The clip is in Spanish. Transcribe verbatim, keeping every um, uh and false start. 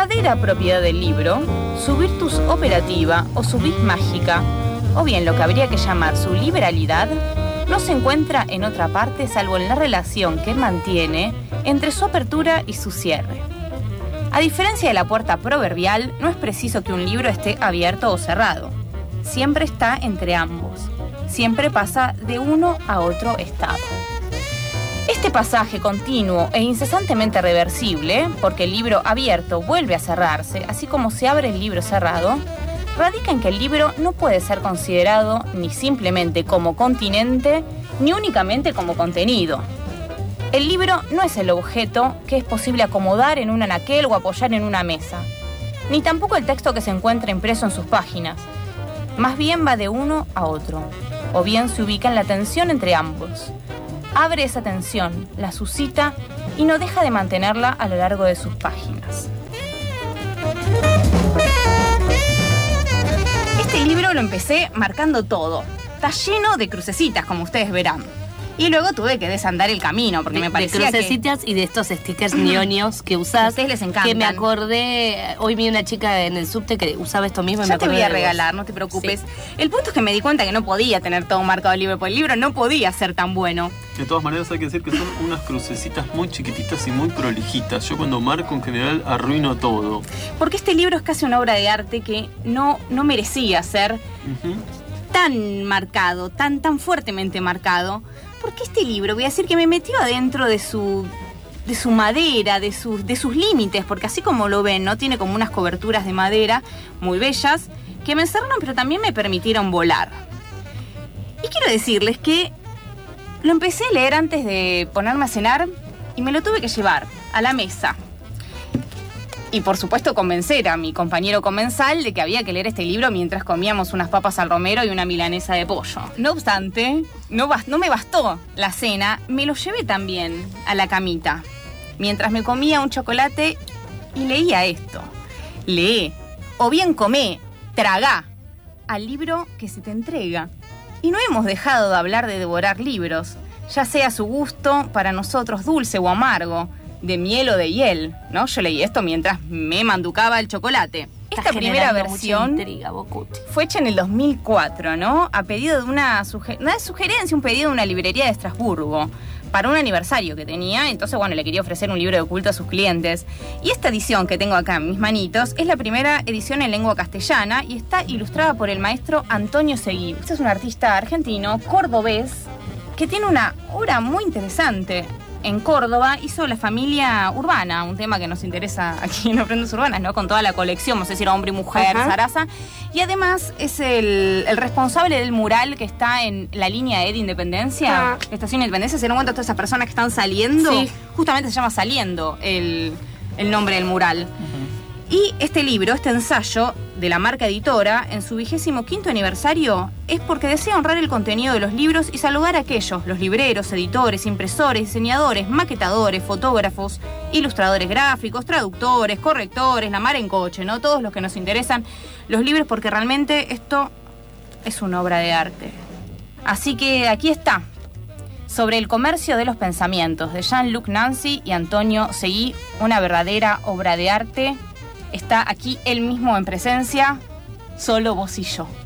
verdadera propiedad del libro, su virtus operativa o su vis mágica, o bien lo que habría que llamar su liberalidad, no se encuentra en otra parte salvo en la relación que mantiene entre su apertura y su cierre. A diferencia de la puerta proverbial, no es preciso que un libro esté abierto o cerrado. Siempre está entre ambos. Siempre pasa de uno a otro estado. Este pasaje continuo e incesantemente reversible, porque el libro abierto vuelve a cerrarse, así como se abre el libro cerrado, radica en que el libro no puede ser considerado ni simplemente como continente, ni únicamente como contenido. El libro no es el objeto que es posible acomodar en un anaquel o apoyar en una mesa, ni tampoco el texto que se encuentra impreso en sus páginas. Más bien va de uno a otro, o bien se ubica en la tensión entre ambos. Abre esa tensión, la suscita y no deja de mantenerla a lo largo de sus páginas. Este libro lo empecé marcando todo. Está lleno de crucecitas, como ustedes verán. Y luego tuve que desandar el camino, porque de, me parecía de crucecitas que... y de estos stickers ñoños que usás. A ustedes les encantan. Que me acordé, hoy vi una chica en el subte que usaba esto mismo y ya me te acordé voy a de regalar, vos. no te preocupes. Sí. El punto es que me di cuenta que no podía tener todo marcado el libro, porque el libro no podía ser tan bueno. De todas maneras hay que decir que son unas crucecitas muy chiquititas y muy prolijitas. Yo cuando marco en general arruino todo. Porque este libro es casi una obra de arte que no, no merecía ser uh-huh. tan marcado, tan, tan fuertemente marcado. Porque este libro, voy a decir que me metió adentro de su, de su madera, de, su, de sus límites, porque así como lo ven, ¿no? Tiene como unas coberturas de madera muy bellas que me encerraron, pero también me permitieron volar. Y quiero decirles que lo empecé a leer antes de ponerme a cenar y me lo tuve que llevar a la mesa. Y por supuesto convencer a mi compañero comensal de que había que leer este libro mientras comíamos unas papas al romero y una milanesa de pollo. No obstante, no, bast- no me bastó la cena, me lo llevé también a la camita. Mientras me comía un chocolate y leía esto. Lee, o bien comé, tragá, al libro que se te entrega. Y no hemos dejado de hablar de devorar libros, ya sea su gusto para nosotros dulce o amargo, de miel o de hiel, ¿no? Yo leí esto mientras me manducaba el chocolate. Esta primera versión intriga, fue hecha en el dos mil cuatro, ¿no? A pedido de una, suger- una sugerencia, un pedido de una librería de Estrasburgo para un aniversario que tenía. Entonces, bueno, le quería ofrecer un libro de culto a sus clientes. Y esta edición que tengo acá en mis manitos es la primera edición en lengua castellana y está ilustrada por el maestro Antonio Seguí. Este es un artista argentino, cordobés, que tiene una obra muy interesante. En Córdoba hizo La familia urbana, un tema que nos interesa aquí en Ofrendas Urbanas, ¿no? Con toda la colección, no sé si era hombre y mujer, Ajá. zaraza. Y además es el, el responsable del mural que está en la línea E de Independencia, Ajá. Estación Independencia. ¿Se dieron cuenta de todas esas personas que están saliendo? Sí. Justamente se llama Saliendo el, el nombre del mural. Uh-huh. Y este libro, este ensayo de la marca editora, en su vigésimo quinto aniversario, es porque desea honrar el contenido de los libros y saludar a aquellos, los libreros, editores, impresores, diseñadores, maquetadores, fotógrafos, ilustradores gráficos, traductores, correctores, la mar en coche, ¿no? Todos los que nos interesan los libros, porque realmente esto es una obra de arte. Así que aquí está, Sobre el comercio de los pensamientos, de Jean-Luc Nancy y Antonio Seguí, una verdadera obra de arte. Está aquí él mismo en presencia, solo vos y yo.